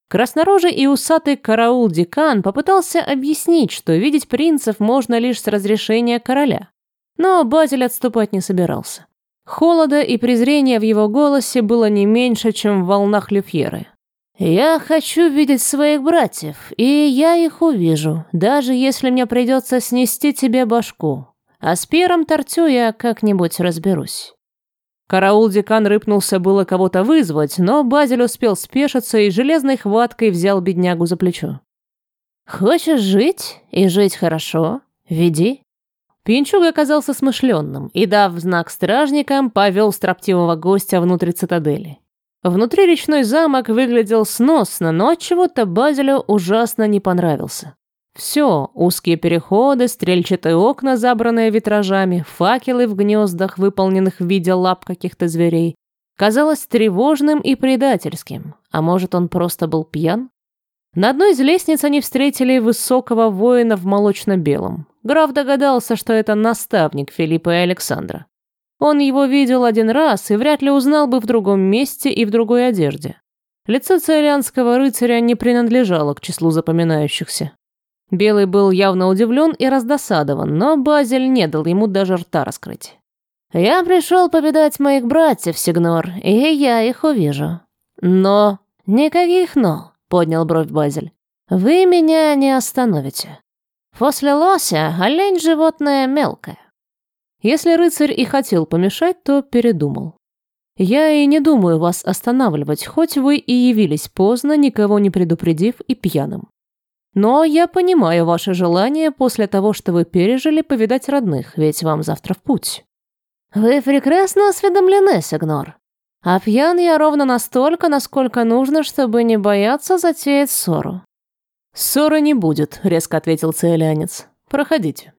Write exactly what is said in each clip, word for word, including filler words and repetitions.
Краснорожий и усатый караул-декан попытался объяснить, что видеть принцев можно лишь с разрешения короля. Но Базель отступать не собирался. Холода и презрения в его голосе было не меньше, чем в волнах Люфьеры. «Я хочу видеть своих братьев, и я их увижу, даже если мне придется снести тебе башку. А с Пьером Тортю я как-нибудь разберусь». Караул-декан рыпнулся было кого-то вызвать, но Базель успел спешиться и железной хваткой взял беднягу за плечо. «Хочешь жить и жить хорошо? Веди». Пьянчуга оказался смышленным и, дав знак стражникам, повел строптивого гостя внутрь цитадели. Внутри речной замок выглядел сносно, но отчего-то Базелю ужасно не понравился. Все, узкие переходы, стрельчатые окна, забранные витражами, факелы в гнездах, выполненных в виде лап каких-то зверей, казалось тревожным и предательским. А может, он просто был пьян? На одной из лестниц они встретили высокого воина в молочно-белом. Граф догадался, что это наставник Филиппа и Александра. Он его видел один раз и вряд ли узнал бы в другом месте и в другой одежде. Лицо циолианского рыцаря не принадлежало к числу запоминающихся. Белый был явно удивлен и раздосадован, но Базель не дал ему даже рта раскрыть. «Я пришел повидать моих братьев, Сигнор, и я их увижу». «Но...» «Никаких «но», — поднял бровь Базель. «Вы меня не остановите. После лося олень — животное мелкое». Если рыцарь и хотел помешать, то передумал. «Я и не думаю вас останавливать, хоть вы и явились поздно, никого не предупредив и пьяным. Но я понимаю ваше желание после того, что вы пережили, повидать родных, ведь вам завтра в путь». «Вы прекрасно осведомлены, Сигнор. А пьян я ровно настолько, насколько нужно, чтобы не бояться затеять ссору». «Ссоры не будет», — резко ответил циолианец. «Проходите».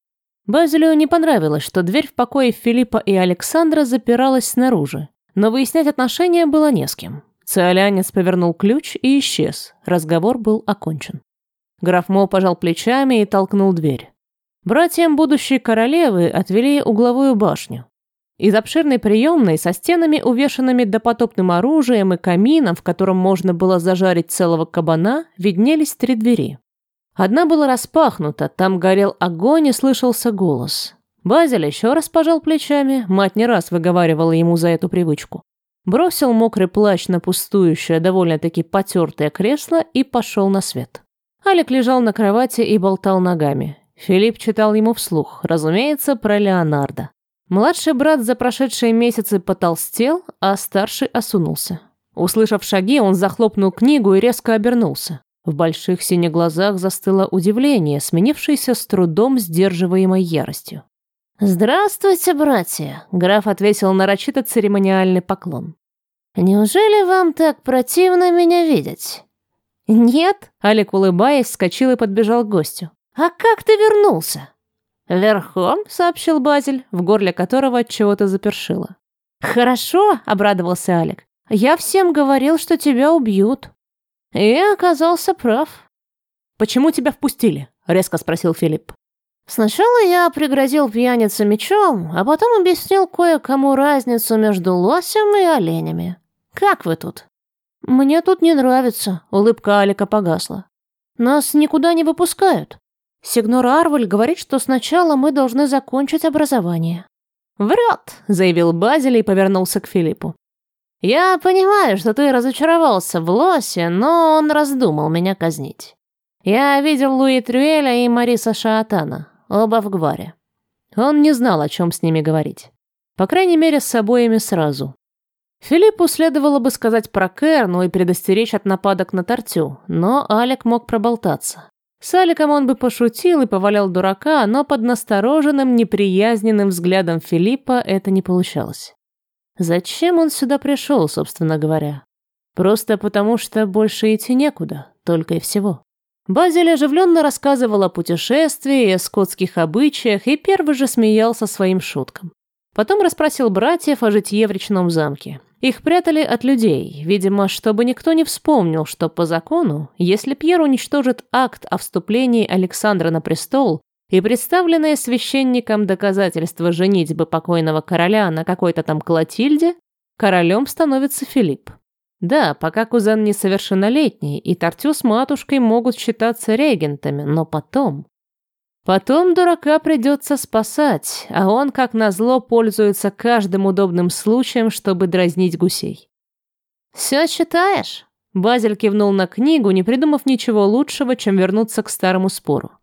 Базелю не понравилось, что дверь в покое Филиппа и Александра запиралась снаружи, но выяснять отношения было не с кем. Циолианец повернул ключ и исчез. Разговор был окончен. Граф Мо пожал плечами и толкнул дверь. Братьям будущей королевы отвели угловую башню. Из обширной приемной со стенами, увешанными допотопным оружием и камином, в котором можно было зажарить целого кабана, виднелись три двери. Одна была распахнута, там горел огонь и слышался голос. Базель еще раз пожал плечами, мать не раз выговаривала ему за эту привычку. Бросил мокрый плащ на пустующее, довольно-таки потертое кресло и пошел на свет. Алик лежал на кровати и болтал ногами. Филипп читал ему вслух, разумеется, про Леонардо. Младший брат за прошедшие месяцы потолстел, а старший осунулся. Услышав шаги, он захлопнул книгу и резко обернулся. В больших синих глазах застыло удивление, сменившееся с трудом сдерживаемой яростью. «Здравствуйте, братья!» — граф ответил нарочито церемониальный поклон. «Неужели вам так противно меня видеть?» «Нет», — Алик, улыбаясь, вскочил и подбежал к гостю. «А как ты вернулся?» «Верхом», — сообщил Базель, в горле которого от чего-то запершило. «Хорошо», — обрадовался Алик. «Я всем говорил, что тебя убьют». И оказался прав. «Почему тебя впустили?» — резко спросил Филипп. «Сначала я пригрозил пьянице мечом, а потом объяснил кое-кому разницу между лосем и оленями. Как вы тут?» «Мне тут не нравится», — улыбка Алика погасла. «Нас никуда не выпускают. Сигнор Арвель говорит, что сначала мы должны закончить образование». «Врет», — заявил Базель и повернулся к Филиппу. «Я понимаю, что ты разочаровался в лосе, но он раздумал меня казнить. Я видел Луи Трюэля и Мариса Шаатана, оба в Гваре». Он не знал, о чем с ними говорить. По крайней мере, с обоими сразу. Филиппу следовало бы сказать про Керну и предостеречь от нападок на Тортю, но Алик мог проболтаться. С Аликом он бы пошутил и повалял дурака, но под настороженным, неприязненным взглядом Филиппа это не получалось. Зачем он сюда пришел, собственно говоря? Просто потому, что больше идти некуда, только и всего. Базель оживленно рассказывал о путешествии и о скотских обычаях, и первый же смеялся своим шуткам. Потом расспросил братьев о житье в речном замке. Их прятали от людей, видимо, чтобы никто не вспомнил, что по закону, если Пьер уничтожит акт о вступлении Александра на престол и представленное священником доказательство женитьбы покойного короля на какой-то там Клотильде, королем становится Филипп. Да, пока кузен несовершеннолетний, и Тартю с матушкой могут считаться регентами, но потом... Потом дурака придется спасать, а он, как назло, пользуется каждым удобным случаем, чтобы дразнить гусей. «Все читаешь?» Базиль кивнул на книгу, не придумав ничего лучшего, чем вернуться к старому спору.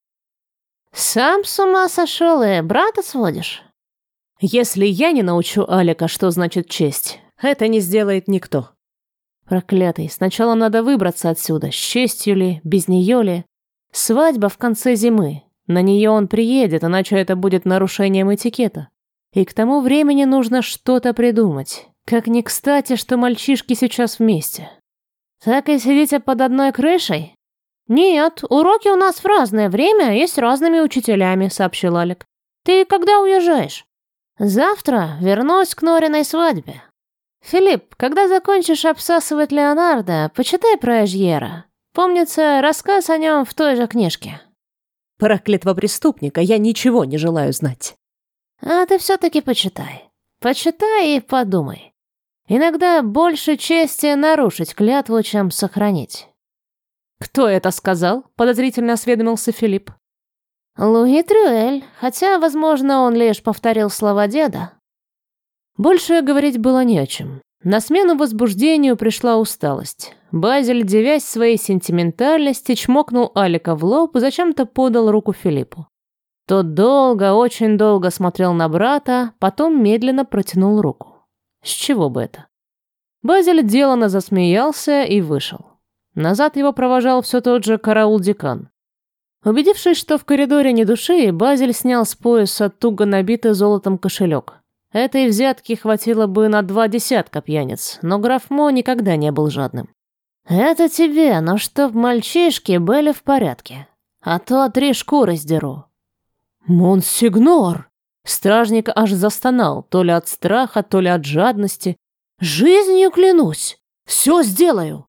«Сам с ума сошел и брата сводишь?» «Если я не научу Алика, что значит честь, это не сделает никто». Проклятый, сначала надо выбраться отсюда, с честью ли, без нее ли. Свадьба в конце зимы. На нее он приедет, иначе это будет нарушением этикета. И к тому времени нужно что-то придумать. Как ни кстати, что мальчишки сейчас вместе. «Так и сидите под одной крышей?» «Нет, уроки у нас в разное время и с разными учителями», — сообщил Алик. «Ты когда уезжаешь?» «Завтра вернусь к Нориной свадьбе». «Филипп, когда закончишь обсасывать Леонардо, почитай про Эжьера. Помнится рассказ о нем в той же книжке». Проклятого преступника, я ничего не желаю знать. А ты все-таки почитай. Почитай и подумай. Иногда больше чести нарушить клятву, чем сохранить. Кто это сказал? Подозрительно осведомился Филипп. Луи Трюэль, хотя, возможно, он лишь повторил слова деда. Больше говорить было не о чем. На смену возбуждению пришла усталость. Базиль, девясь своей сентиментальности, чмокнул Алика в лоб и зачем-то подал руку Филиппу. Тот долго, очень долго смотрел на брата, потом медленно протянул руку. С чего бы это? Базиль деланно засмеялся и вышел. Назад его провожал все тот же караул-декан. Убедившись, что в коридоре ни души, Базиль снял с пояса туго набитый золотом кошелек. Этой взятки хватило бы на два десятка пьяниц, но граф Мо никогда не был жадным. «Это тебе, но чтоб мальчишки были в порядке, а то три шкуры сдеру». «Монсигнор!» Стражник аж застонал, то ли от страха, то ли от жадности. «Жизнью клянусь! Все сделаю!»